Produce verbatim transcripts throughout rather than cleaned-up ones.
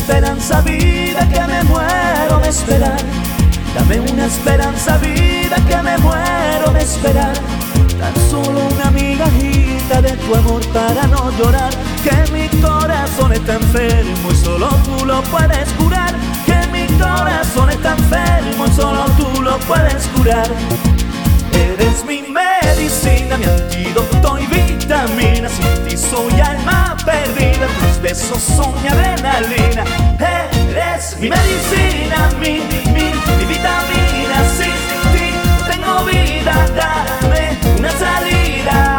esperanza, vida, que me muero de esperar. Dame una esperanza, vida, que me muero de esperar. Tan solo una migajita de tu amor para no llorar. Que mi corazón está enfermo y solo tú lo puedes curar. Que mi corazón está enfermo y solo tú lo puedes curar. Eres mi medicina, mi antídoto y vitamina. Sin ti soy alma perdida, tus besos son mi adrenalina. Eres mi medicina, mi, mi, mi vitamina. Sin ti no tengo vida, dame una salida.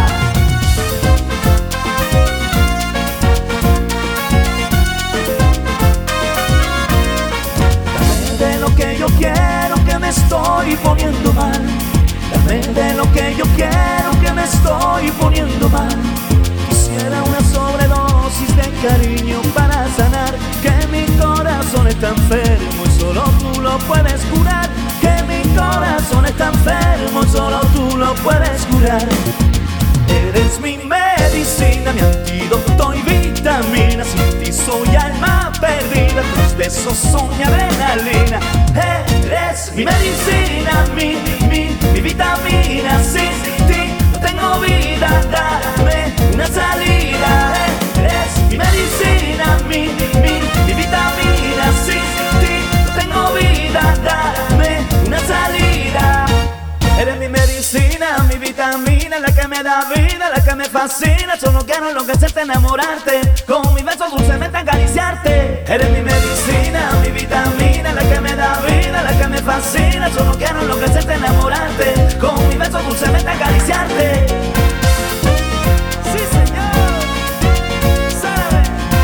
Dame de lo que yo quiero, que me estoy poniendo mal. Dame de lo que yo quiero, que me estoy poniendo mal. Quisiera una sobredosis de cariño para sanar. Que mi corazón está enfermo y solo tú lo puedes curar. Que mi corazón está enfermo y solo tú lo puedes curar. Eres mi medicina, mi antídoto y vitamina. Sin ti soy alma perdida, tus besos son mi adrenalina. Eres mi medicina, mi, mi, mi vitamina. Sin ti no tengo vida, dame una salida. Eres mi medicina, mi, mi, mi vitamina. Sin ti no tengo vida, dame una salida. Eres mi medicina, mi vitamina, la que me da vida, la que me fascina. Solo quiero enloquecerte, enamorarte, con mis besos dulcemente acariciarte. Eres mi medicina, mi vitamina, la que me da vida, la que me fascina. Solo quiero enloquecerte, enamorarte, con mis besos dulcemente acariciarte. Sí, señor, sabe.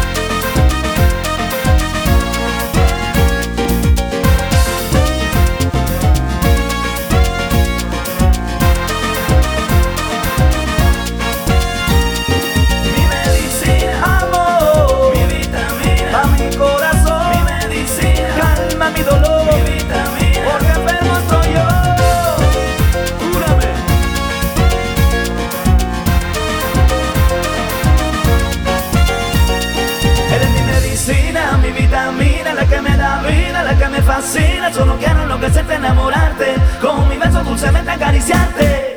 Mi medicina, amor, mi vitamina, pa' mi corazón, mi medicina, calma mi dolor, mi vitamina, porque enfermo estoy yo. Cúrame. Eres mi medicina, mi vitamina, la que me da vida, la que me fascina. Solo quiero enloquecerte, enamorarte, con mis besos dulcemente acariciarte.